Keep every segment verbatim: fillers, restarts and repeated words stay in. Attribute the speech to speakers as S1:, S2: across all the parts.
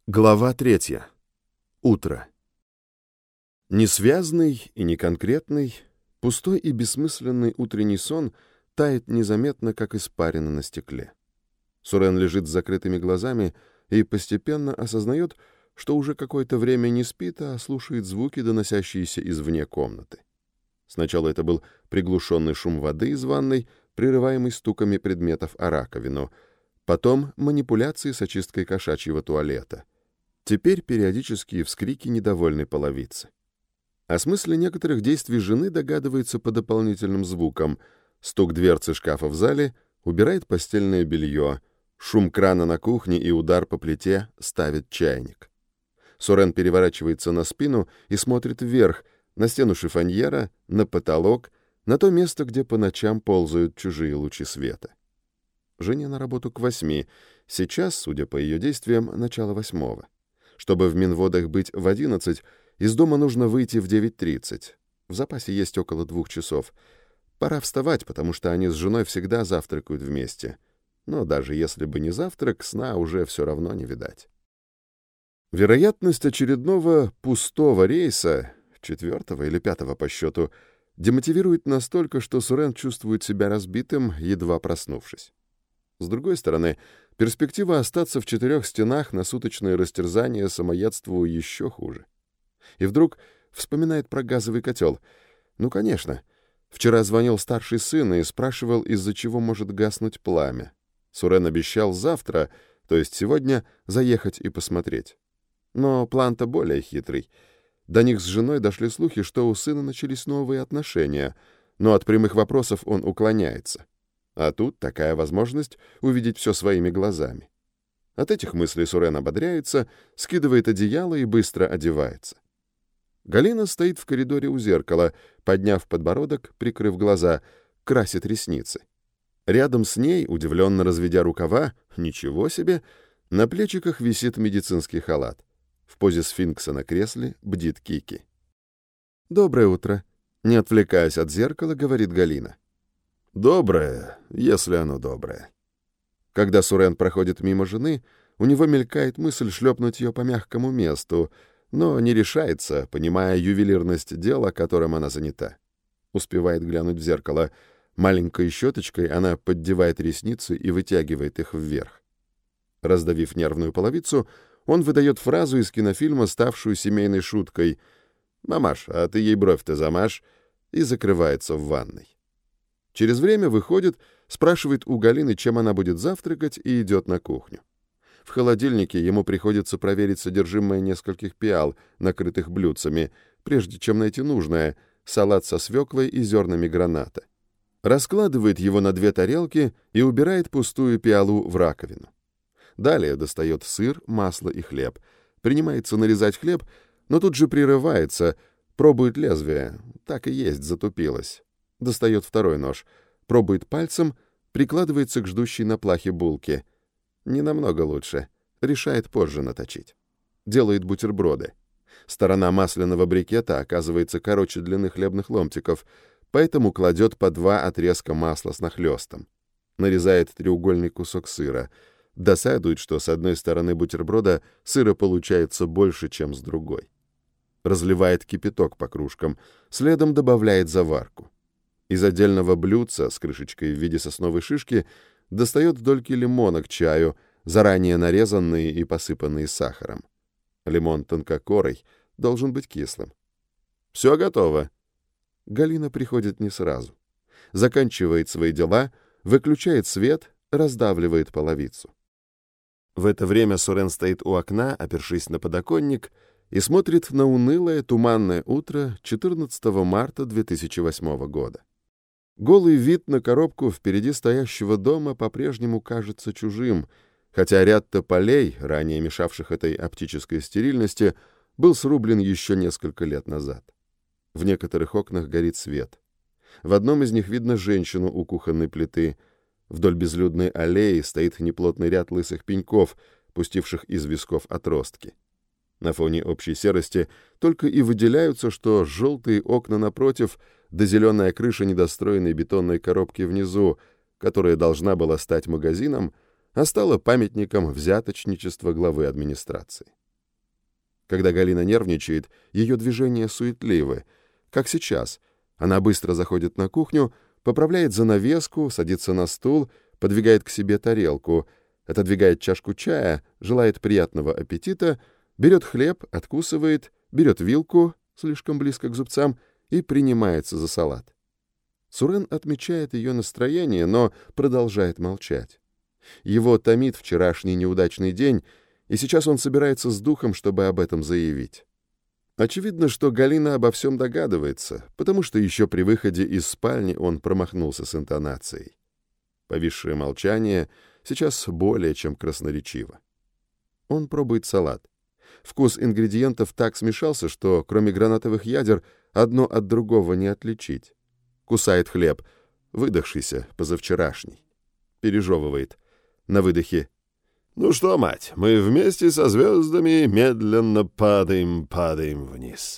S1: Глава третья. Утро. Несвязный и неконкретный, пустой и бессмысленный утренний сон тает незаметно, как испарина на стекле. Сурен лежит с закрытыми глазами и постепенно осознает, что уже какое-то время не спит, а слушает звуки, доносящиеся извне комнаты. Сначала это был приглушенный шум воды из ванной, прерываемый стуками предметов о раковину, потом манипуляции с очисткой кошачьего туалета. Теперь периодические вскрики недовольной половицы. О смысле некоторых действий жены догадывается по дополнительным звукам. Стук дверцы шкафа в зале убирает постельное белье, шум крана на кухне и удар по плите ставит чайник. Сурен переворачивается на спину и смотрит вверх, на стену шифоньера, на потолок, на то место, где по ночам ползают чужие лучи света. Жене на работу к восьми. Сейчас, судя по ее действиям, начало восьмого. Чтобы в Минводах быть в одиннадцать, из дома нужно выйти в девять тридцать. В запасе есть около двух часов. Пора вставать, потому что они с женой всегда завтракают вместе. Но даже если бы не завтрак, сна уже все равно не видать. Вероятность очередного пустого рейса, четвертого или пятого по счету, демотивирует настолько, что Сурен чувствует себя разбитым, едва проснувшись. С другой стороны, перспектива остаться в четырех стенах на суточное растерзание самоедству еще хуже. И вдруг вспоминает про газовый котел. Ну, конечно. Вчера звонил старший сын и спрашивал, из-за чего может гаснуть пламя. Сурен обещал завтра, то есть сегодня, заехать и посмотреть. Но план-то более хитрый. До них с женой дошли слухи, что у сына начались новые отношения, но от прямых вопросов он уклоняется. А тут такая возможность увидеть все своими глазами. От этих мыслей Сурен ободряется, скидывает одеяло и быстро одевается. Галина стоит в коридоре у зеркала, подняв подбородок, прикрыв глаза, красит ресницы. Рядом с ней, удивленно разведя рукава, ничего себе, на плечиках висит медицинский халат. В позе сфинкса на кресле бдит Кики. «Доброе утро», — не отвлекаясь от зеркала, говорит Галина. Доброе, если оно доброе. Когда Сурен проходит мимо жены, у него мелькает мысль шлепнуть ее по мягкому месту, но не решается, понимая ювелирность дела, которым она занята. Успевает глянуть в зеркало. Маленькой щеточкой она поддевает ресницы и вытягивает их вверх. Раздавив нервную половицу, он выдает фразу из кинофильма, ставшую семейной шуткой: «Мамаш, а ты ей бровь-то замажь», и закрывается в ванной. Через время выходит, спрашивает у Галины, чем она будет завтракать, и идет на кухню. В холодильнике ему приходится проверить содержимое нескольких пиал, накрытых блюдцами, прежде чем найти нужное — салат со свеклой и зернами граната. Раскладывает его на две тарелки и убирает пустую пиалу в раковину. Далее достает сыр, масло и хлеб. Принимается нарезать хлеб, но тут же прерывается, пробует лезвие. Так и есть, затупилось. Достает второй нож, пробует пальцем, прикладывается к ждущей на плахе булке. Не намного лучше. Решает позже наточить. Делает бутерброды. Сторона масляного брикета оказывается короче длины хлебных ломтиков, поэтому кладет по два отрезка масла с нахлёстом. Нарезает треугольный кусок сыра. Досадует, что с одной стороны бутерброда сыра получается больше, чем с другой. Разливает кипяток по кружкам, следом добавляет заварку. Из отдельного блюдца с крышечкой в виде сосновой шишки достает дольки лимона к чаю, заранее нарезанные и посыпанные сахаром. Лимон тонкокорый, должен быть кислым. «Все готово». Галина приходит не сразу. Заканчивает свои дела, выключает свет, раздавливает половицу. В это время Сурен стоит у окна, опершись на подоконник, и смотрит на унылое туманное утро четырнадцатого марта две тысячи восьмого года. Голый вид на коробку впереди стоящего дома по-прежнему кажется чужим, хотя ряд тополей, ранее мешавших этой оптической стерильности, был срублен еще несколько лет назад. В некоторых окнах горит свет. В одном из них видно женщину у кухонной плиты. Вдоль безлюдной аллеи стоит неплотный ряд лысых пеньков, пустивших из висков отростки. На фоне общей серости только и выделяются, что желтые окна напротив, да зеленая крыша недостроенной бетонной коробки внизу, которая должна была стать магазином, а стала памятником взяточничества главы администрации. Когда Галина нервничает, ее движения суетливы, как сейчас. Она быстро заходит на кухню, поправляет занавеску, садится на стул, подвигает к себе тарелку, отодвигает чашку чая, желает приятного аппетита, берет хлеб, откусывает, берет вилку, слишком близко к зубцам, и принимается за салат. Сурен отмечает ее настроение, но продолжает молчать. Его томит вчерашний неудачный день, и сейчас он собирается с духом, чтобы об этом заявить. Очевидно, что Галина обо всем догадывается, потому что еще при выходе из спальни он промахнулся с интонацией. Повисшее молчание сейчас более чем красноречиво. Он пробует салат. Вкус ингредиентов так смешался, что, кроме гранатовых ядер, одно от другого не отличить. Кусает хлеб, выдохшийся, позавчерашний. Пережевывает. На выдохе: «Ну что, мать, мы вместе со звездами медленно падаем, падаем вниз».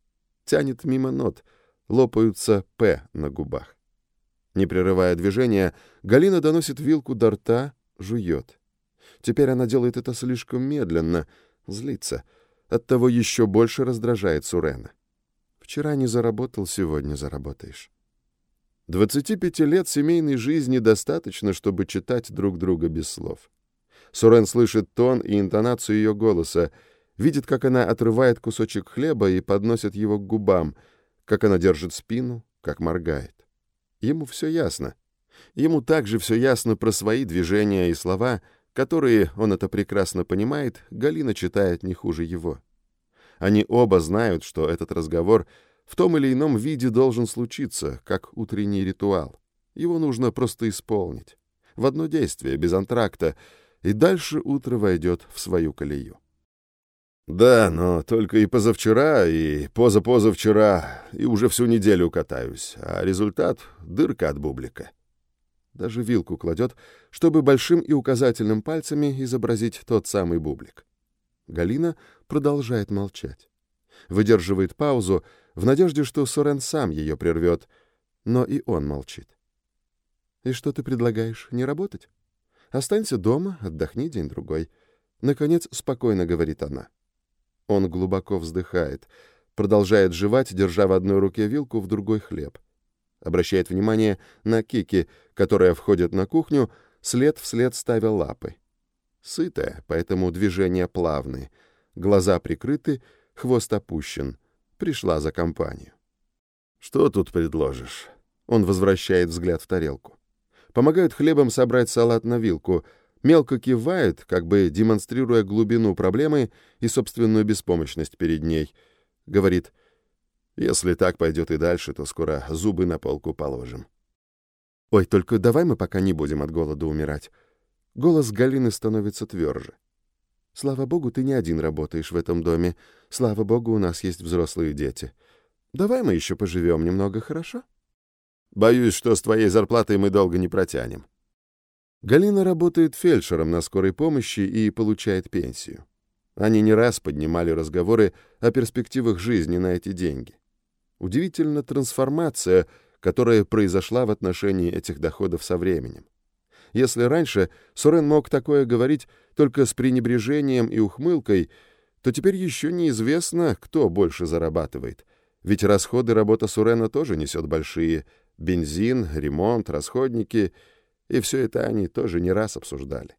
S1: Тянет мимо нот, лопаются «п» на губах. Не прерывая движения, Галина доносит вилку до рта, жует. Теперь она делает это слишком медленно, злится. Оттого еще больше раздражает Сурена. Вчера не заработал, сегодня заработаешь. Двадцати пяти лет семейной жизни достаточно, чтобы читать друг друга без слов. Сурен слышит тон и интонацию ее голоса, видит, как она отрывает кусочек хлеба и подносит его к губам, как она держит спину, как моргает. Ему все ясно. Ему также все ясно про свои движения и слова, которые, он это прекрасно понимает, Галина читает не хуже его. Они оба знают, что этот разговор в том или ином виде должен случиться, как утренний ритуал. Его нужно просто исполнить. В одно действие, без антракта, и дальше утро войдет в свою колею. «Да, но только и позавчера, и позапозавчера, и уже всю неделю катаюсь, а результат — дырка от бублика». Даже вилку кладет, чтобы большим и указательным пальцами изобразить тот самый бублик. Галина продолжает молчать. Выдерживает паузу в надежде, что Сурен сам ее прервет, но и он молчит. «И что ты предлагаешь, не работать? Останься дома, отдохни день-другой». Наконец спокойно говорит она. Он глубоко вздыхает, продолжает жевать, держа в одной руке вилку, в другой хлеб. Обращает внимание на Кики, которая входит на кухню, след вслед ставя лапы. Сытая, поэтому движения плавные, глаза прикрыты, хвост опущен. Пришла за компанию. «Что тут предложишь?» Он возвращает взгляд в тарелку. Помогает хлебом собрать салат на вилку, мелко кивает, как бы демонстрируя глубину проблемы и собственную беспомощность перед ней. Говорит: «Если так пойдет и дальше, то скоро зубы на полку положим». «Ой, только давай мы пока не будем от голода умирать». Голос Галины становится тверже. «Слава богу, ты не один работаешь в этом доме. Слава богу, у нас есть взрослые дети. Давай мы еще поживем немного, хорошо?» «Боюсь, что с твоей зарплатой мы долго не протянем». Галина работает фельдшером на скорой помощи и получает пенсию. Они не раз поднимали разговоры о перспективах жизни на эти деньги. Удивительна трансформация, которая произошла в отношении этих доходов со временем. Если раньше Сурен мог такое говорить только с пренебрежением и ухмылкой, то теперь еще неизвестно, кто больше зарабатывает. Ведь расходы работа Сурена тоже несет большие. Бензин, ремонт, расходники. И все это они тоже не раз обсуждали.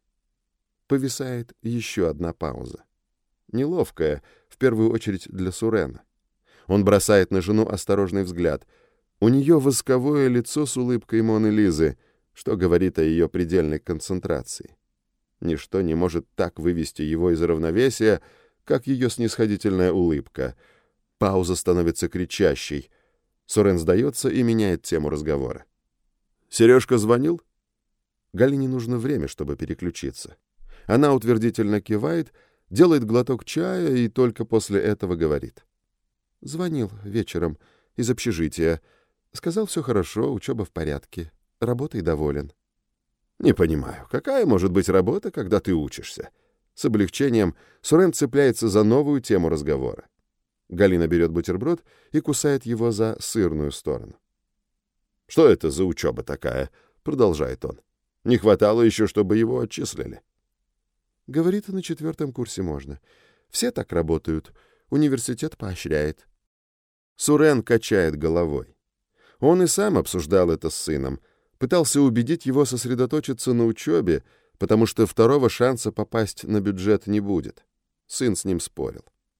S1: Повисает еще одна пауза. Неловкая, в первую очередь для Сурена. Он бросает на жену осторожный взгляд. У нее восковое лицо с улыбкой Моны Лизы, что говорит о ее предельной концентрации. Ничто не может так вывести его из равновесия, как ее снисходительная улыбка. Пауза становится кричащей. Сурен сдается и меняет тему разговора. «Сережка звонил?» Галине нужно время, чтобы переключиться. Она утвердительно кивает, делает глоток чая и только после этого говорит. «Звонил вечером из общежития. Сказал, все хорошо, учеба в порядке. Работой доволен». «Не понимаю, какая может быть работа, когда ты учишься?» С облегчением Сурен цепляется за новую тему разговора. Галина берет бутерброд и кусает его за сырную сторону. «Что это за учеба такая?» — продолжает он. Не хватало еще, чтобы его отчислили.
S2: Говорит, на четвертом курсе можно. Все так работают. Университет поощряет.
S1: Сурен качает головой. Он и сам обсуждал это с сыном, пытался убедить его сосредоточиться на учебе, потому что второго шанса попасть на бюджет не будет. Сын с ним спорил.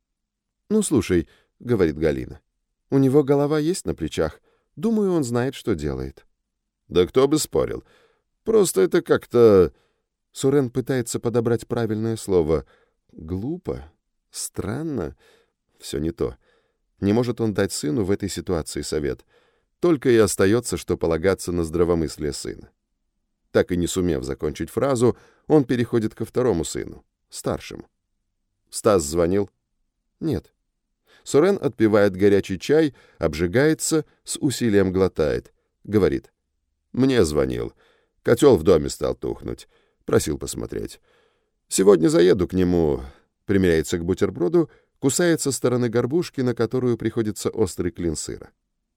S2: «Ну, слушай», — говорит Галина, — «у него голова есть на плечах. Думаю, он знает, что делает».
S1: «Да кто бы спорил. Просто это как-то...»
S2: Сурен пытается подобрать правильное слово. «Глупо? Странно?»
S1: Все не то.
S2: Не может он дать сыну в этой ситуации совет.
S1: Только и остается, что полагаться на здравомыслие сына. Так и не сумев закончить фразу, он переходит ко второму сыну, старшему. Стас звонил?
S2: Нет.
S1: Сурен отпивает горячий чай, обжигается, с усилием глотает. Говорит. Мне звонил. Котел в доме стал тухнуть. Просил посмотреть. Сегодня заеду к нему. Примеряется к бутерброду, кусает со стороны горбушки, на которую приходится острый клин сыра.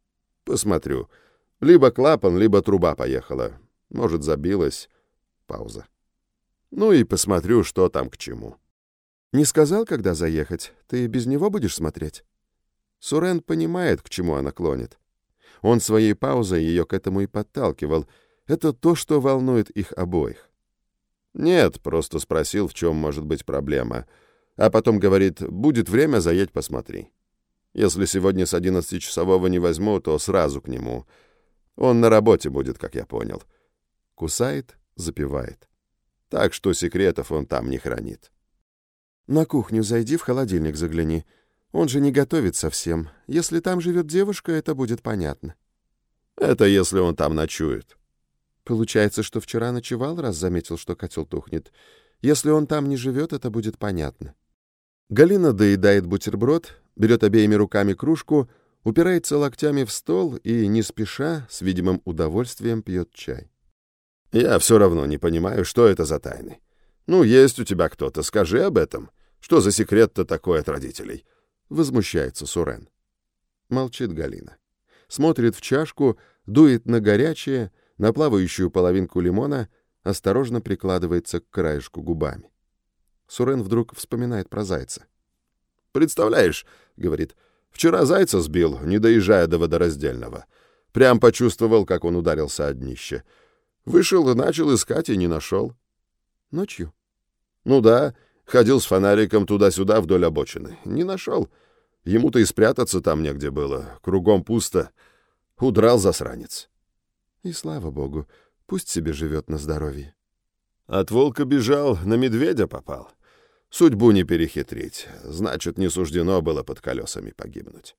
S1: Посмотрю. Либо клапан, либо труба поехала. Может, забилась. Пауза. Ну и посмотрю, что там к чему.
S2: Не сказал, когда заехать? Ты без него будешь смотреть?
S1: Сурен понимает, к чему она клонит. Он своей паузой ее к этому и подталкивал. Это то, что волнует их обоих. Нет, просто спросил, в чем может быть проблема. А потом говорит, будет время, заедь посмотри. Если сегодня с одиннадцатичасового не возьму, то сразу к нему. Он на работе будет, как я понял. Кусает, запивает. Так что секретов он там не хранит.
S2: На кухню зайди, в холодильник загляни. Он же не готовит совсем. Если там живет девушка, это будет понятно.
S1: Это если он там ночует.
S2: Получается, что вчера ночевал, раз заметил, что котел тухнет. Если он там не живет, это будет понятно.
S1: Галина доедает бутерброд, берет обеими руками кружку, упирается локтями в стол и, не спеша, с видимым удовольствием пьет чай. «Я все равно не понимаю, что это за тайны. Ну, есть у тебя кто-то, скажи об этом. Что за секрет-то такой от родителей?» Возмущается Сурен. Молчит Галина. Смотрит в чашку, дует на горячее, на плавающую половинку лимона, осторожно прикладывается к краешку губами. Сурен вдруг вспоминает про зайца. «Представляешь, — говорит, — вчера зайца сбил, не доезжая до водораздельного. Прям почувствовал, как он ударился о днище. Вышел и начал искать, и не нашел».
S2: «Ночью?»
S1: «Ну да, ходил с фонариком туда-сюда вдоль обочины. Не нашел. Ему-то и спрятаться там негде было. Кругом пусто. Удрал засранец».
S2: «И слава богу, пусть себе живет на здоровье».
S1: От волка бежал, на медведя попал. Судьбу не перехитрить. Значит, не суждено было под колесами погибнуть.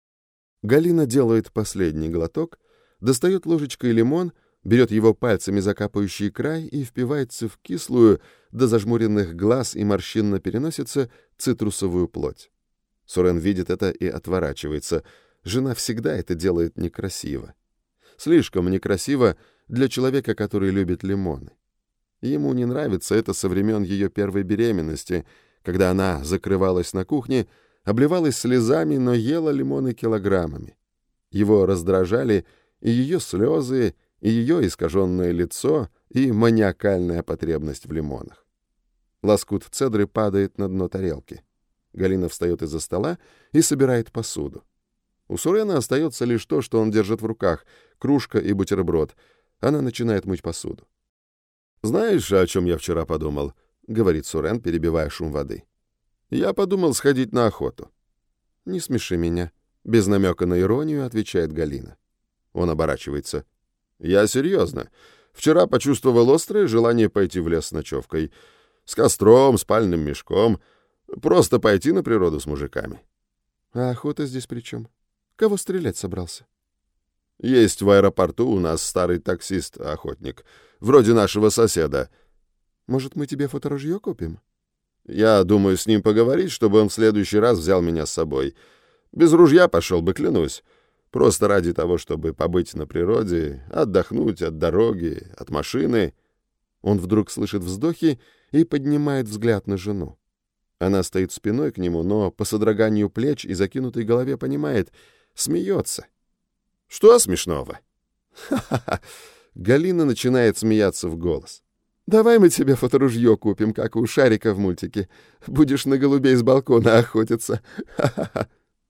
S1: Галина делает последний глоток, достает ложечкой лимон, берет его пальцами за капающий край и впивается в кислую, до зажмуренных глаз и морщин на переносице, цитрусовую плоть. Сурен видит это и отворачивается. Жена всегда это делает некрасиво. Слишком некрасиво для человека, который любит лимоны. Ему не нравится это со времен ее первой беременности, когда она закрывалась на кухне, обливалась слезами, но ела лимоны килограммами. Его раздражали и ее слезы, и ее искаженное лицо, и маниакальная потребность в лимонах. Лоскут цедры падает на дно тарелки. Галина встает из-за стола и собирает посуду. У Сурена остается лишь то, что он держит в руках — кружка и бутерброд. Она начинает мыть посуду. «Знаешь, о чем я вчера подумал?» — говорит Сурен, перебивая шум воды. «Я подумал сходить на охоту». «Не смеши меня», — без намека на иронию отвечает Галина. Он оборачивается. «Я серьезно. Вчера почувствовал острое желание пойти в лес с ночевкой. С костром, спальным мешком. Просто пойти на природу с мужиками».
S2: «А охота здесь при чем? Кого стрелять собрался?»
S1: «Есть в аэропорту у нас старый таксист-охотник. Вроде нашего соседа».
S2: «Может, мы тебе фоторужье купим?»
S1: «Я думаю с ним поговорить, чтобы он в следующий раз взял меня с собой. Без ружья пошел бы, клянусь. Просто ради того, чтобы побыть на природе, отдохнуть от дороги, от машины». Он вдруг слышит вздохи и поднимает взгляд на жену. Она стоит спиной к нему, но по содроганию плеч и закинутой голове понимает — смеется. «Что смешного?» «Ха-ха-ха», — Галина начинает смеяться в голос.
S2: «Давай мы тебе фоторужье купим, как у Шарика в мультике. Будешь на голубей с балкона охотиться. Ха-ха-ха».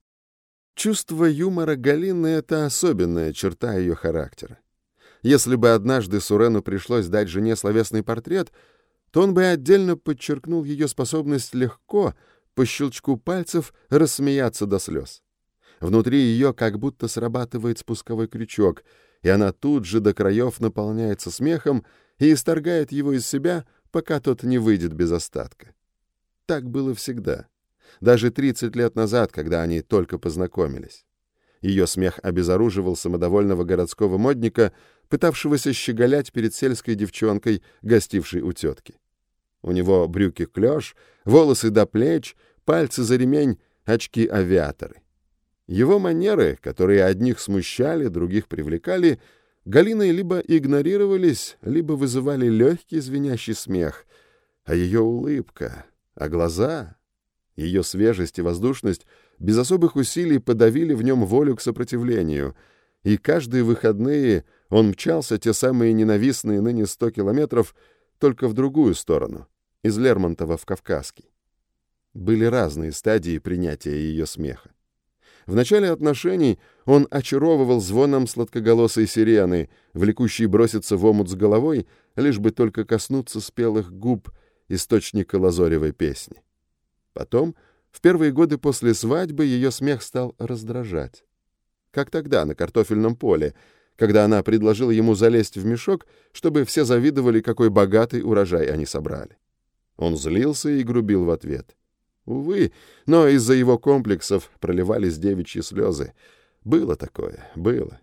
S1: Чувство юмора Галины — это особенная черта ее характера. Если бы однажды Сурену пришлось дать жене словесный портрет, то он бы отдельно подчеркнул ее способность легко, по щелчку пальцев, рассмеяться до слез. Внутри ее как будто срабатывает спусковой крючок, и она тут же до краев наполняется смехом и исторгает его из себя, пока тот не выйдет без остатка. Так было всегда. Даже тридцать лет назад, когда они только познакомились. Ее смех обезоруживал самодовольного городского модника, пытавшегося щеголять перед сельской девчонкой, гостившей у тетки. У него брюки клеш, волосы до плеч, пальцы за ремень, очки-авиаторы. Его манеры, которые одних смущали, других привлекали, Галиной либо игнорировались, либо вызывали легкий звенящий смех. А ее улыбка, а глаза, ее свежесть и воздушность без особых усилий подавили в нем волю к сопротивлению, и каждые выходные он мчался те самые ненавистные ныне сто километров, только в другую сторону, из Лермонтова в Кавказский. Были разные стадии принятия ее смеха. В начале отношений он очаровывал звоном сладкоголосой сирены, влекущей броситься в омут с головой, лишь бы только коснуться спелых губ источника лазоревой песни. Потом, в первые годы после свадьбы, ее смех стал раздражать. Как тогда, на картофельном поле, когда она предложила ему залезть в мешок, чтобы все завидовали, какой богатый урожай они собрали. Он злился и грубил в ответ. Увы, но из-за его комплексов проливались девичьи слезы. Было такое, было.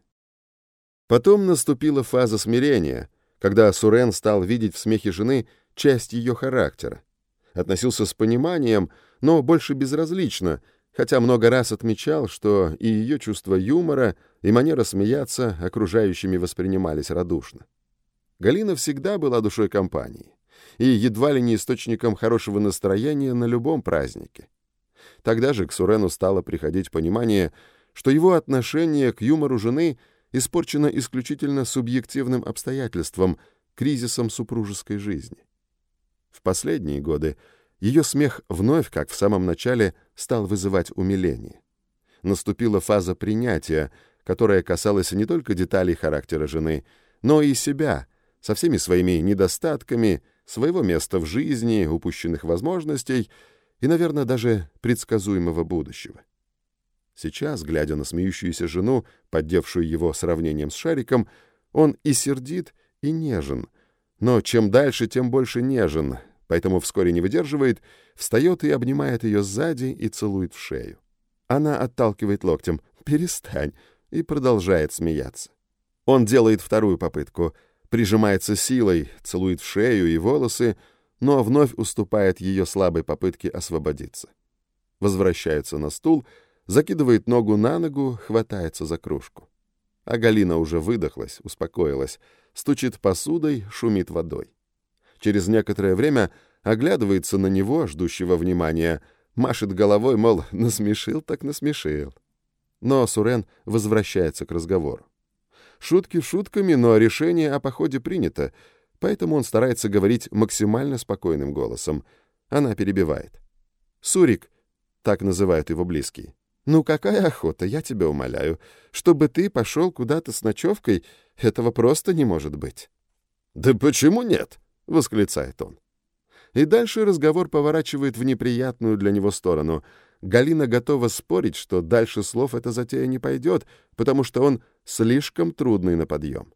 S1: Потом наступила фаза смирения, когда Сурен стал видеть в смехе жены часть ее характера. Относился с пониманием, но больше безразлично, хотя много раз отмечал, что и ее чувство юмора, и манера смеяться окружающими воспринимались радушно. Галина всегда была душой компании и едва ли не источником хорошего настроения на любом празднике. Тогда же к Сурену стало приходить понимание, что его отношение к юмору жены испорчено исключительно субъективным обстоятельством, кризисом супружеской жизни. В последние годы ее смех вновь, как в самом начале, стал вызывать умиление. Наступила фаза принятия, которая касалась не только деталей характера жены, но и себя, со всеми своими недостатками, своего места в жизни, упущенных возможностей и, наверное, даже предсказуемого будущего. Сейчас, глядя на смеющуюся жену, поддевшую его сравнением с Шариком, он и сердит, и нежен, но чем дальше, тем больше нежен, поэтому вскоре не выдерживает, встает и обнимает ее сзади и целует в шею. Она отталкивает локтем «перестань» и продолжает смеяться. Он делает вторую попытку, прижимается силой, целует в шею и волосы, но вновь уступает ее слабой попытке освободиться. Возвращается на стул, закидывает ногу на ногу, хватается за кружку. А Галина уже выдохлась, успокоилась, стучит посудой, шумит водой. Через некоторое время оглядывается на него, ждущего внимания, машет головой, мол, насмешил так насмешил. Но Сурен возвращается к разговору. Шутки шутками, но решение о походе принято, поэтому он старается говорить максимально спокойным голосом. Она перебивает. «Сурик», так называют его близкие, «ну какая охота, я тебя умоляю. Чтобы ты пошел куда-то с ночевкой, этого просто не может быть». «Да почему нет?» — восклицает он. И дальше разговор поворачивает в неприятную для него сторону. Галина готова спорить, что дальше слов эта затея не пойдет, потому что он слишком трудный на подъем.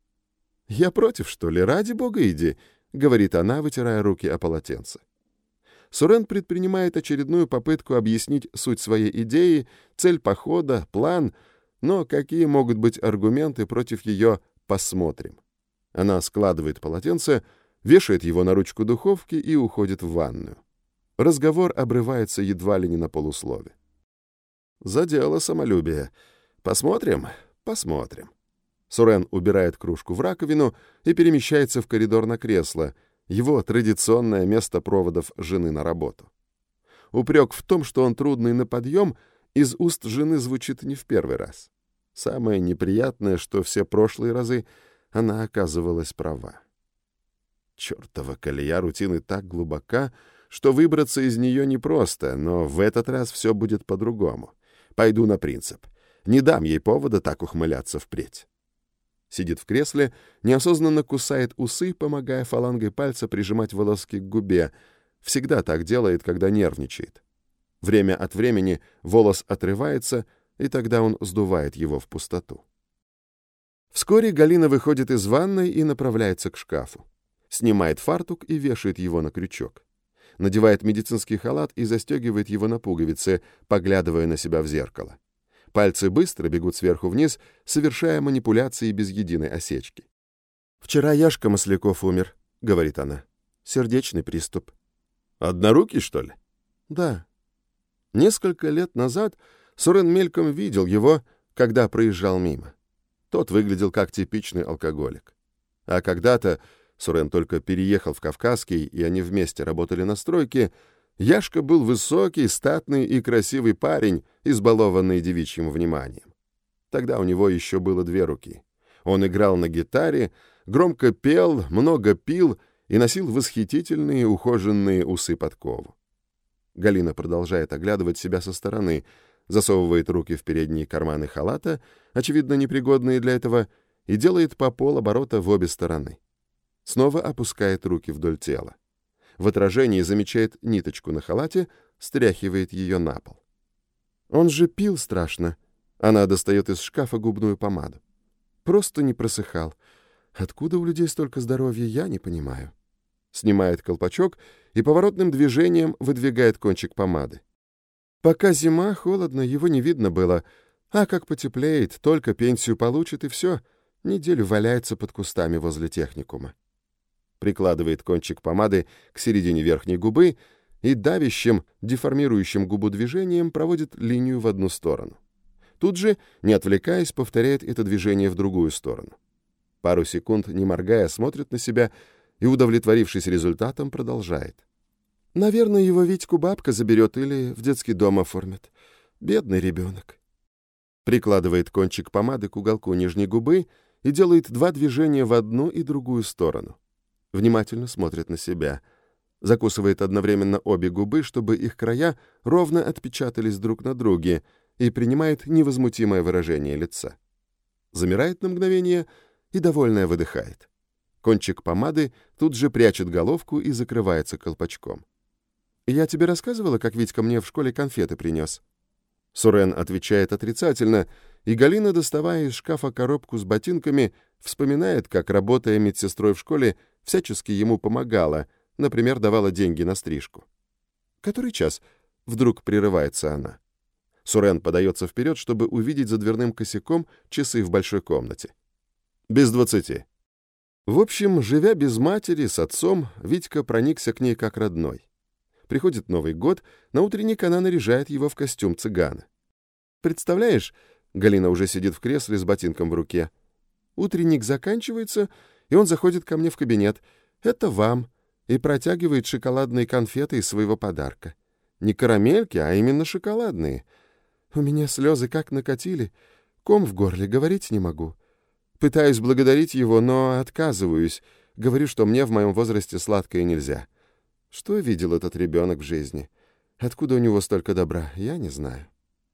S1: «Я против, что ли? Ради бога иди», — говорит она, вытирая руки о полотенце. Сурен предпринимает очередную попытку объяснить суть своей идеи, цель похода, план, но какие могут быть аргументы против ее «посмотрим». Она складывает полотенце, вешает его на ручку духовки и уходит в ванную. Разговор обрывается едва ли не на полуслове. Задело самолюбие. Посмотрим, посмотрим. Сурен убирает кружку в раковину и перемещается в коридор на кресло, его традиционное место проводов жены на работу. Упрек в том, что он трудный на подъем, из уст жены звучит не в первый раз. Самое неприятное, что все прошлые разы она оказывалась права. Чёртова колея рутины так глубока, что выбраться из нее непросто, но в этот раз все будет по-другому. Пойду на принцип. Не дам ей повода так ухмыляться впредь. Сидит в кресле, неосознанно кусает усы, помогая фалангой пальца прижимать волоски к губе. Всегда так делает, когда нервничает. Время от времени волос отрывается, и тогда он сдувает его в пустоту. Вскоре Галина выходит из ванной и направляется к шкафу. Снимает фартук и вешает его на крючок. Надевает медицинский халат и застегивает его на пуговицы, поглядывая на себя в зеркало. Пальцы быстро бегут сверху вниз, совершая манипуляции без единой осечки.
S2: «Вчера Яшка Масляков умер», — говорит она. «Сердечный приступ».
S1: «Однорукий, что ли?»
S2: «Да».
S1: Несколько лет назад Сурен мельком видел его, когда проезжал мимо. Тот выглядел как типичный алкоголик. А когда-то Сурен только переехал в Кавказский, и они вместе работали на стройке. Яшка был высокий, статный и красивый парень, избалованный девичьим вниманием. Тогда у него еще было две руки. Он играл на гитаре, громко пел, много пил и носил восхитительные ухоженные усы-подкову. Галина продолжает оглядывать себя со стороны, засовывает руки в передние карманы халата, очевидно непригодные для этого, и делает по полоборота в обе стороны. Снова опускает руки вдоль тела. В отражении замечает ниточку на халате, стряхивает ее на пол. Он же пил страшно. Она достает из шкафа губную помаду. Просто не просыхал. Откуда у людей столько здоровья, я не понимаю. Снимает колпачок и поворотным движением выдвигает кончик помады. Пока зима, холодно, его не видно было. А как потеплеет, только пенсию получит, и все. Неделю валяется под кустами возле техникума. Прикладывает кончик помады к середине верхней губы и давящим, деформирующим губу движением проводит линию в одну сторону. Тут же, не отвлекаясь, повторяет это движение в другую сторону. Пару секунд, не моргая, смотрит на себя и, удовлетворившись результатом, продолжает. «Наверное, его Витьку бабка заберет или в детский дом оформит. Бедный ребенок». Прикладывает кончик помады к уголку нижней губы и делает два движения в одну и другую сторону. Внимательно смотрит на себя. Закусывает одновременно обе губы, чтобы их края ровно отпечатались друг на друге, и принимает невозмутимое выражение лица. Замирает на мгновение и, довольная, выдыхает. Кончик помады тут же прячет головку и закрывается колпачком. «Я тебе рассказывала, как Витька мне в школе конфеты принес?» Сурен отвечает отрицательно, и Галина, доставая из шкафа коробку с ботинками, вспоминает, как, работая медсестрой в школе, всячески ему помогала, например, давала деньги на стрижку. «Который час?» — вдруг прерывается она. Сурен подается вперед, чтобы увидеть за дверным косяком часы в большой комнате. «Без двадцати». В общем, живя без матери, с отцом, Витька проникся к ней как родной. Приходит Новый год, на утренник она наряжает его в костюм цыгана. «Представляешь?» — Галина уже сидит в кресле с ботинком в руке. Утренник заканчивается, и он заходит ко мне в кабинет. «Это вам», и протягивает шоколадные конфеты из своего подарка. Не карамельки, а именно шоколадные. У меня слезы как накатили, ком в горле, говорить не могу. Пытаюсь благодарить его, но отказываюсь. Говорю, что мне в моем возрасте сладкое нельзя. Что видел этот ребенок в жизни? Откуда у него столько добра, я не знаю.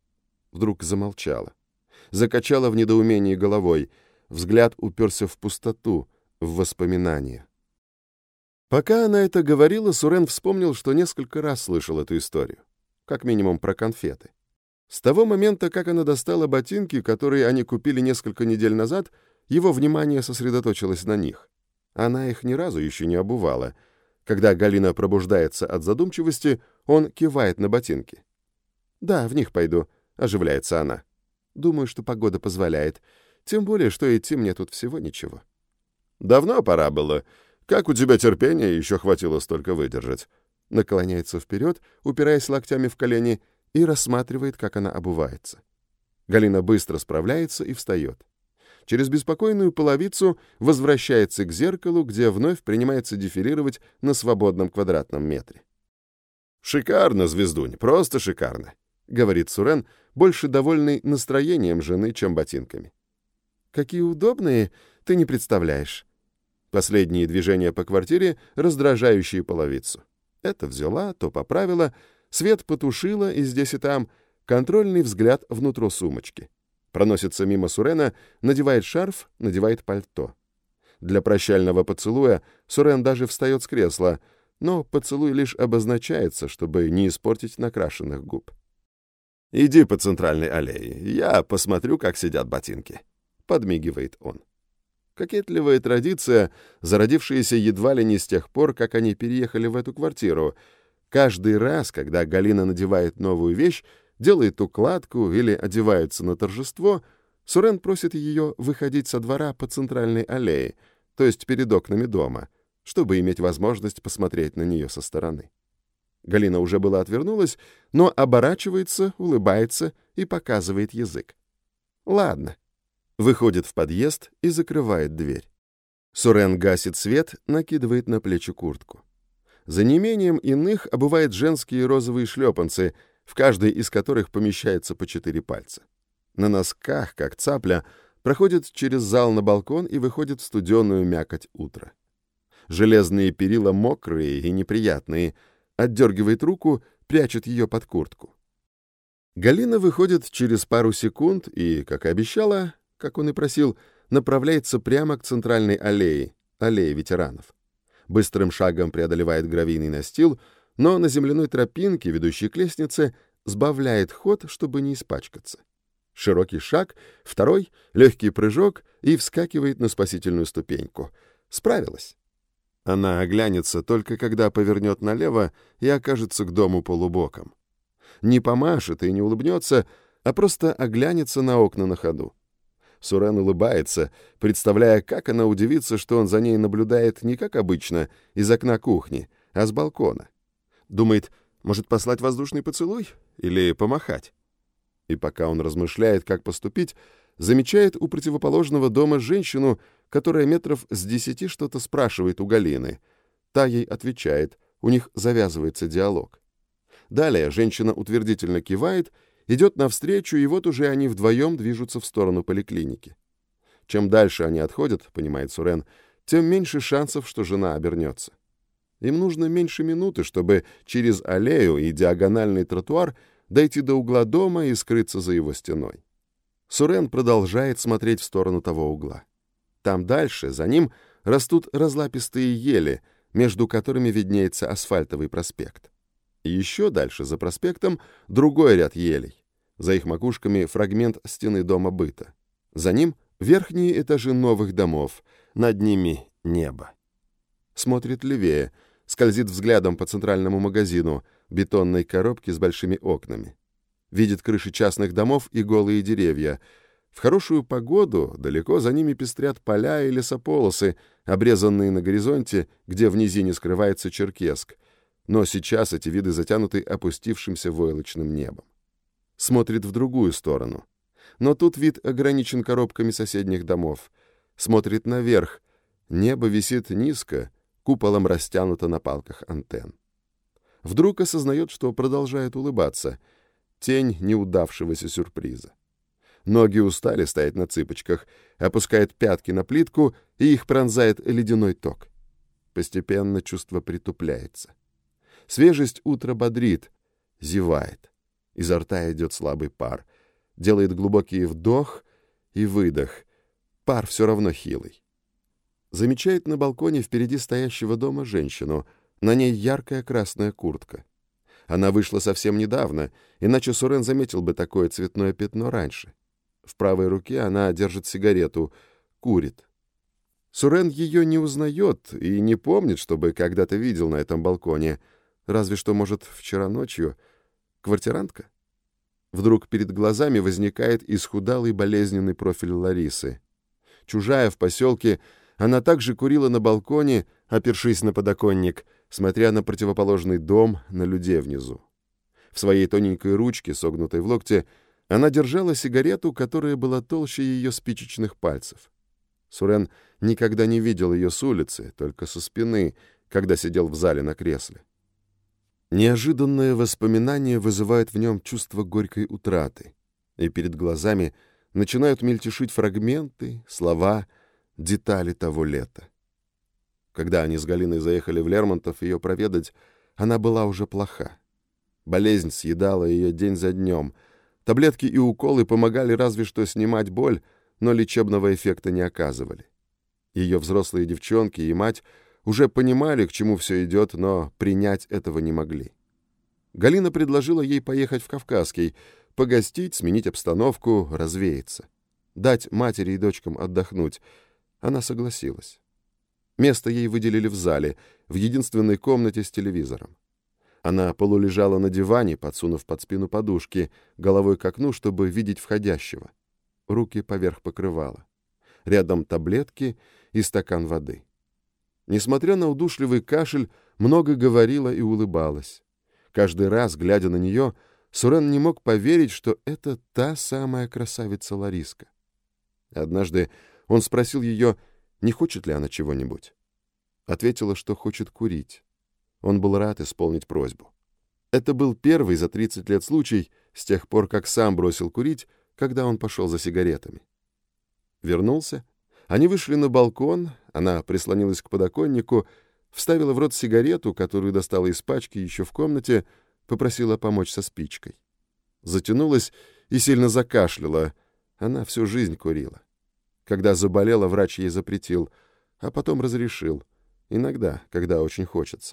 S1: Вдруг замолчала. Закачала в недоумении головой. Взгляд уперся в пустоту, в воспоминания. Пока она это говорила, Сурен вспомнил, что несколько раз слышал эту историю. Как минимум про конфеты. С того момента, как она достала ботинки, которые они купили несколько недель назад, его внимание сосредоточилось на них. Она их ни разу еще не обувала. Когда Галина пробуждается от задумчивости, он кивает на ботинки. «Да, в них пойду», — оживляется она. «Думаю, что погода позволяет. Тем более, что идти мне тут всего ничего». «Давно пора было. Как у тебя терпения еще хватило столько выдержать?» Наклоняется вперед, упираясь локтями в колени, и рассматривает, как она обувается. Галина быстро справляется и встает. Через беспокойную половицу возвращается к зеркалу, где вновь принимается дефилировать на свободном квадратном метре. «Шикарно, звездунь, просто шикарно», — говорит Сурен, больше довольный настроением жены, чем ботинками. «Какие удобные! ты не представляешь». Последние движения по квартире, раздражающие половицу. Это взяла, то поправила, свет потушила и здесь и там, контрольный взгляд внутрь сумочки. Проносится мимо Сурена, надевает шарф, надевает пальто. Для прощального поцелуя Сурен даже встает с кресла, но поцелуй лишь обозначается, чтобы не испортить накрашенных губ. «Иди по центральной аллее, я посмотрю, как сидят ботинки», — подмигивает он. Кокетливая традиция, зародившаяся едва ли не с тех пор, как они переехали в эту квартиру. Каждый раз, когда Галина надевает новую вещь, делает укладку или одевается на торжество, Сурен просит ее выходить со двора по центральной аллее, то есть перед окнами дома, чтобы иметь возможность посмотреть на нее со стороны. Галина уже была отвернулась, но оборачивается, улыбается и показывает язык. «Ладно». Выходит в подъезд и закрывает дверь. Сурен гасит свет, накидывает на плечи куртку. За неимением иных обувает женские розовые шлепанцы, в каждой из которых помещается по четыре пальца. На носках, как цапля, проходит через зал на балкон и выходит в студеную мякоть утра. Железные перила мокрые и неприятные, отдергивает руку, прячет ее под куртку. Галина выходит через пару секунд и, как и обещала, как он и просил, направляется прямо к центральной аллее, аллее ветеранов. Быстрым шагом преодолевает гравийный настил, но на земляной тропинке, ведущей к лестнице, сбавляет ход, чтобы не испачкаться. Широкий шаг, второй, легкий прыжок и вскакивает на спасительную ступеньку. Справилась. Она оглянется только когда повернет налево и окажется к дому полубоком. Не помашет и не улыбнется, а просто оглянется на окна на ходу. Сурен улыбается, представляя, как она удивится, что он за ней наблюдает не как обычно, из окна кухни, а с балкона. Думает, может послать воздушный поцелуй или помахать? И пока он размышляет, как поступить, замечает у противоположного дома женщину, которая метров с десяти что-то спрашивает у Галины. Та ей отвечает, у них завязывается диалог. Далее женщина утвердительно кивает, идет навстречу, и вот уже они вдвоем движутся в сторону поликлиники. Чем дальше они отходят, понимает Сурен, тем меньше шансов, что жена обернется. Им нужно меньше минуты, чтобы через аллею и диагональный тротуар дойти до угла дома и скрыться за его стеной. Сурен продолжает смотреть в сторону того угла. Там дальше, за ним, растут разлапистые ели, между которыми виднеется асфальтовый проспект. И еще дальше, за проспектом, другой ряд елей. За их макушками фрагмент стены дома быта. За ним верхние этажи новых домов, над ними небо. Смотрит левее, скользит взглядом по центральному магазину, бетонной коробке с большими окнами. Видит крыши частных домов и голые деревья. В хорошую погоду далеко за ними пестрят поля и лесополосы, обрезанные на горизонте, где в низине скрывается Черкесск. Но сейчас эти виды затянуты опустившимся войлочным небом. Смотрит в другую сторону. Но тут вид ограничен коробками соседних домов. Смотрит наверх. Небо висит низко, куполом растянуто на палках антенн. Вдруг осознает, что продолжает улыбаться. Тень неудавшегося сюрприза. Ноги устали стоять на цыпочках, опускает пятки на плитку, и их пронзает ледяной ток. Постепенно чувство притупляется. Свежесть утра бодрит, зевает. Изо рта идет слабый пар. Делает глубокий вдох и выдох. Пар все равно хилый. Замечает на балконе впереди стоящего дома женщину. На ней яркая красная куртка. Она вышла совсем недавно, иначе Сурен заметил бы такое цветное пятно раньше. В правой руке она держит сигарету, курит. Сурен ее не узнает и не помнит, чтобы когда-то видел на этом балконе. Разве что, может, вчера ночью. Квартирантка? Вдруг перед глазами возникает исхудалый болезненный профиль Ларисы. Чужая в поселке, она также курила на балконе, опершись на подоконник, смотря на противоположный дом, на людей внизу. В своей тоненькой ручке, согнутой в локте, она держала сигарету, которая была толще ее спичечных пальцев. Сурен никогда не видел ее с улицы, только со спины, когда сидел в зале на кресле. Неожиданное воспоминание вызывает в нем чувство горькой утраты, и перед глазами начинают мельтешить фрагменты, слова, детали того лета. Когда они с Галиной заехали в Лермонтов ее проведать, она была уже плоха. Болезнь съедала ее день за днем. Таблетки и уколы помогали разве что снимать боль, но лечебного эффекта не оказывали. Ее взрослые девчонки и мать уже понимали, к чему все идет, но принять этого не могли. Галина предложила ей поехать в Кавказский, погостить, сменить обстановку, развеяться. Дать матери и дочкам отдохнуть. Она согласилась. Место ей выделили в зале, в единственной комнате с телевизором. Она полулежала на диване, подсунув под спину подушки, головой к окну, чтобы видеть входящего. Руки поверх покрывала. Рядом таблетки и стакан воды. Несмотря на удушливый кашель, много говорила и улыбалась. Каждый раз, глядя на нее, Сурен не мог поверить, что это та самая красавица Лариска. Однажды он спросил ее, не хочет ли она чего-нибудь. Ответила, что хочет курить. Он был рад исполнить просьбу. Это был первый за тридцать лет случай, с тех пор, как сам бросил курить, когда он пошел за сигаретами. Вернулся. Они вышли на балкон, она прислонилась к подоконнику, вставила в рот сигарету, которую достала из пачки еще в комнате, попросила помочь со спичкой. Затянулась и сильно закашляла. Она всю жизнь курила. Когда заболела, врач ей запретил, а потом разрешил. Иногда, когда очень хочется.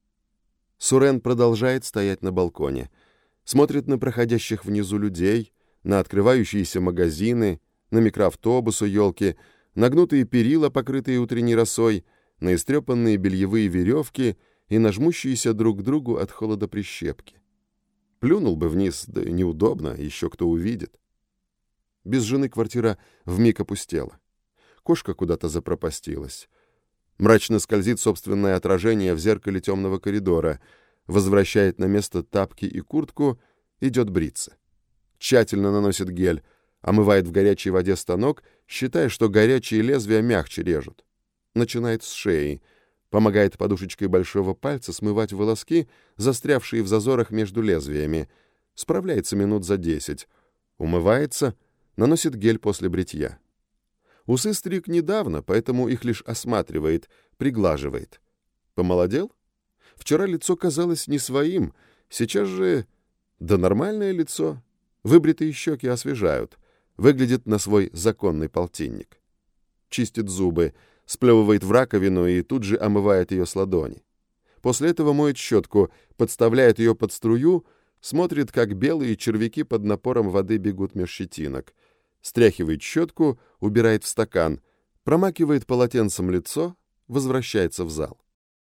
S1: Сурен продолжает стоять на балконе. Смотрит на проходящих внизу людей, на открывающиеся магазины, на микроавтобус у елки, на гнутые перила, покрытые утренней росой, на истрепанные бельевые веревки и на жмущиеся друг к другу от холода прищепки. Плюнул бы вниз, да неудобно, еще кто увидит. Без жены квартира вмиг опустела. Кошка куда-то запропастилась. Мрачно скользит собственное отражение в зеркале темного коридора, возвращает на место тапки и куртку, идет бриться. Тщательно наносит гель, омывает в горячей воде станок, считая, что горячие лезвия мягче режут. Начинает с шеи, помогает подушечкой большого пальца смывать волоски, застрявшие в зазорах между лезвиями. Справляется минут за десять. Умывается, наносит гель после бритья. Усы стриг недавно, поэтому их лишь осматривает, приглаживает. Помолодел? Вчера лицо казалось не своим, сейчас же... Да нормальное лицо. Выбритые щеки освежают. Выглядит на свой законный полтинник. Чистит зубы, сплевывает в раковину и тут же омывает ее с ладони. После этого моет щетку, подставляет ее под струю, смотрит, как белые червяки под напором воды бегут меж щетинок. Стряхивает щетку, убирает в стакан, промакивает полотенцем лицо, возвращается в зал.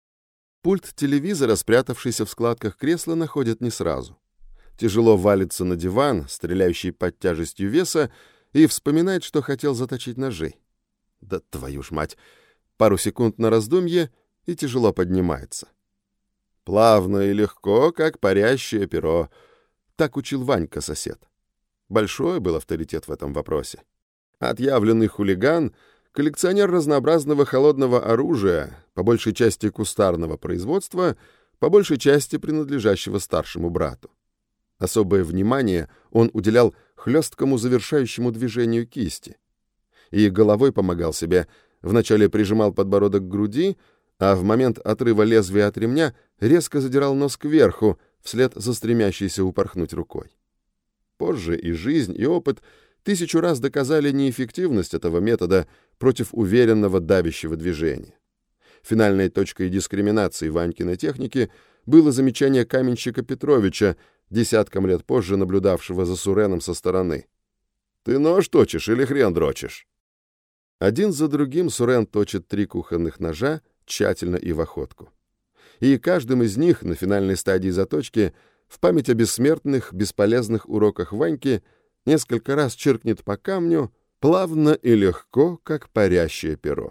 S1: Пульт телевизора, спрятавшийся в складках кресла, находит не сразу. Тяжело валится на диван, стреляющий под тяжестью веса, и вспоминает, что хотел заточить ножи. Да твою ж мать! Пару секунд на раздумье и тяжело поднимается. Плавно и легко, как парящее перо. Так учил Ванька, сосед. Большой был авторитет в этом вопросе. Отъявленный хулиган, коллекционер разнообразного холодного оружия, по большей части кустарного производства, по большей части принадлежащего старшему брату. Особое внимание он уделял хлесткому завершающему движению кисти. И головой помогал себе, вначале прижимал подбородок к груди, а в момент отрыва лезвия от ремня резко задирал нос кверху, вслед за стремящейся упорхнуть рукой. Позже и жизнь, и опыт тысячу раз доказали неэффективность этого метода против уверенного давящего движения. Финальной точкой дискриминации Ванькиной техники было замечание каменщика Петровича, десятком лет позже наблюдавшего за Суреном со стороны. «Ты нож точишь или хрен дрочишь?» Один за другим Сурен точит три кухонных ножа, тщательно и в охотку. И каждым из них на финальной стадии заточки в память о бессмертных, бесполезных уроках Ваньки несколько раз чиркнет по камню, плавно и легко, как парящее перо.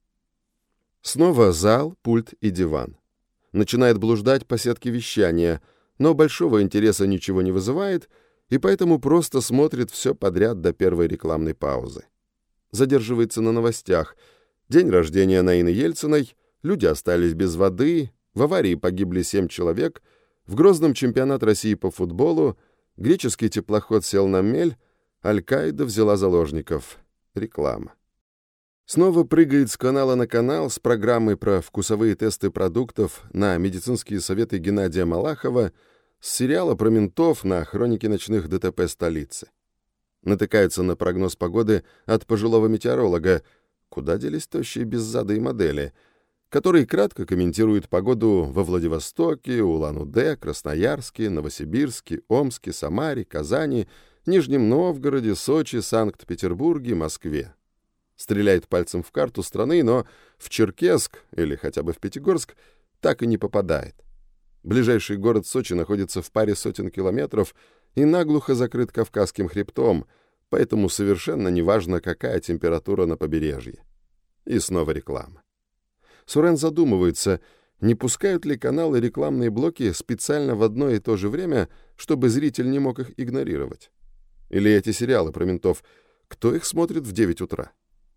S1: Снова зал, пульт и диван. Начинает блуждать по сетке вещания, но большого интереса ничего не вызывает, и поэтому просто смотрит все подряд до первой рекламной паузы. Задерживается на новостях. День рождения Наины Ельциной, люди остались без воды, в аварии погибли семь человек, в Грозном чемпионат России по футболу, греческий теплоход сел на мель, Аль-Каида взяла заложников. Реклама. Снова прыгает с канала на канал с программой про вкусовые тесты продуктов на медицинские советы Геннадия Малахова, с сериала про ментов на хроники ночных ДТП столицы. Натыкается на прогноз погоды от пожилого метеоролога, куда делись тощие беззадые модели, который кратко комментирует погоду во Владивостоке, Улан-Удэ, Красноярске, Новосибирске, Омске, Самаре, Казани, Нижнем Новгороде, Сочи, Санкт-Петербурге, Москве. Стреляет пальцем в карту страны, но в Черкесск или хотя бы в Пятигорск так и не попадает. Ближайший город Сочи находится в паре сотен километров и наглухо закрыт Кавказским хребтом, поэтому совершенно неважно, какая температура на побережье. И снова реклама. Сурен задумывается, не пускают ли каналы рекламные блоки специально в одно и то же время, чтобы зритель не мог их игнорировать. Или эти сериалы про ментов, кто их смотрит в девять утра?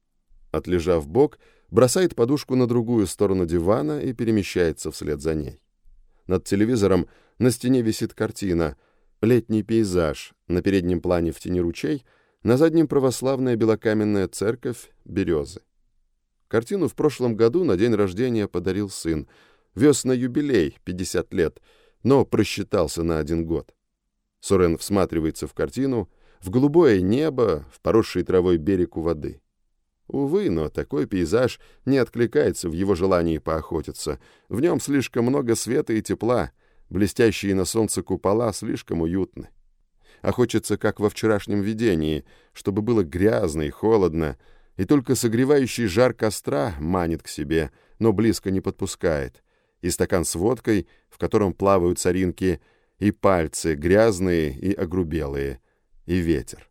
S1: Отлежав бок, бросает подушку на другую сторону дивана и перемещается вслед за ней. Над телевизором на стене висит картина «Летний пейзаж», на переднем плане в тени ручей, на заднем православная белокаменная церковь, березы. Картину в прошлом году на день рождения подарил сын. Вез на юбилей, пятьдесят лет, но просчитался на один год. Сурен всматривается в картину, в голубое небо, в поросший травой берег у воды. Увы, но такой пейзаж не откликается в его желании поохотиться. В нем слишком много света и тепла, блестящие на солнце купола слишком уютны. А хочется, как во вчерашнем видении, чтобы было грязно и холодно, и только согревающий жар костра манит к себе, но близко не подпускает, и стакан с водкой, в котором плавают соринки, и пальцы грязные и огрубелые, и ветер.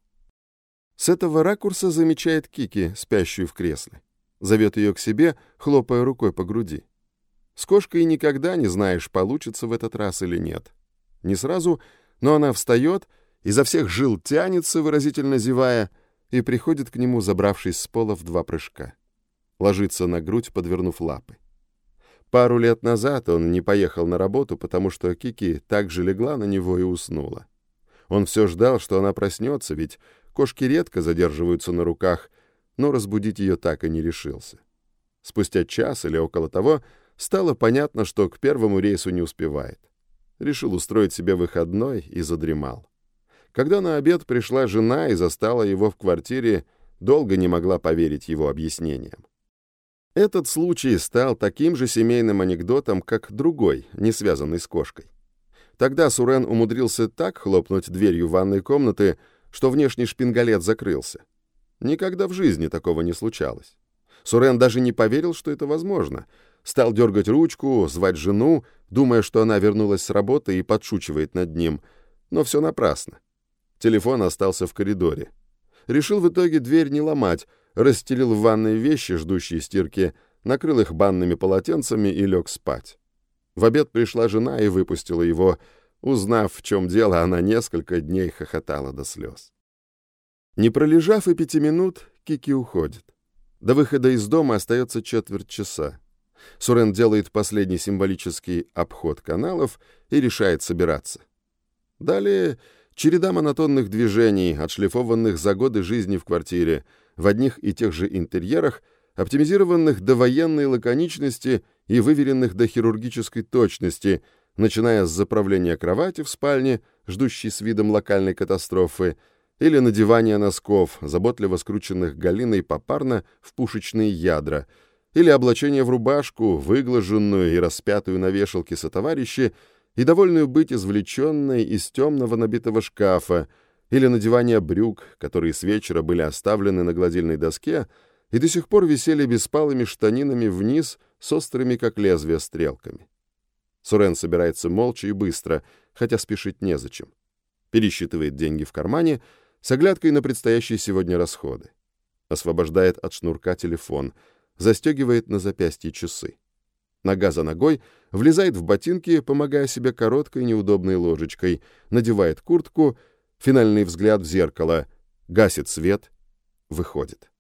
S1: С этого ракурса замечает Кики, спящую в кресле. Зовет ее к себе, хлопая рукой по груди. С кошкой никогда не знаешь, получится в этот раз или нет. Не сразу, но она встает, изо всех жил тянется, выразительно зевая, и приходит к нему, забравшись с пола в два прыжка. Ложится на грудь, подвернув лапы. Пару лет назад он не поехал на работу, потому что Кики также легла на него и уснула. Он все ждал, что она проснется, ведь кошки редко задерживаются на руках, но разбудить ее так и не решился. Спустя час или около того стало понятно, что к первому рейсу не успевает. Решил устроить себе выходной и задремал. Когда на обед пришла жена и застала его в квартире, долго не могла поверить его объяснениям. Этот случай стал таким же семейным анекдотом, как другой, не связанный с кошкой. Тогда Сурен умудрился так хлопнуть дверью ванной комнаты, что внешний шпингалет закрылся. Никогда в жизни такого не случалось. Сурен даже не поверил, что это возможно. Стал дергать ручку, звать жену, думая, что она вернулась с работы и подшучивает над ним. Но все напрасно. Телефон остался в коридоре. Решил в итоге дверь не ломать, расстелил в ванной вещи, ждущие стирки, накрыл их банными полотенцами и лег спать. В обед пришла жена и выпустила его. Узнав, в чем дело, она несколько дней хохотала до слез. Не пролежав и пяти минут, Кики уходит. До выхода из дома остается четверть часа. Сурен делает последний символический обход каналов и решает собираться. Далее череда монотонных движений, отшлифованных за годы жизни в квартире, в одних и тех же интерьерах, оптимизированных до военной лаконичности и выверенных до хирургической точности, начиная с заправления кровати в спальне, ждущей с видом локальной катастрофы, или надевания носков, заботливо скрученных Галиной попарно в пушечные ядра, или облачения в рубашку, выглаженную и распятую на вешалке сотоварищи, и довольную быть извлеченной из темного набитого шкафа, или надевание брюк, которые с вечера были оставлены на гладильной доске и до сих пор висели беспалыми штанинами вниз с острыми, как лезвие, стрелками. Сурен собирается молча и быстро, хотя спешить незачем. Пересчитывает деньги в кармане с оглядкой на предстоящие сегодня расходы. Освобождает от шнурка телефон, застегивает на запястье часы. Нога за ногой влезает в ботинки, помогая себе короткой неудобной ложечкой, надевает куртку, финальный взгляд в зеркало, гасит свет, выходит.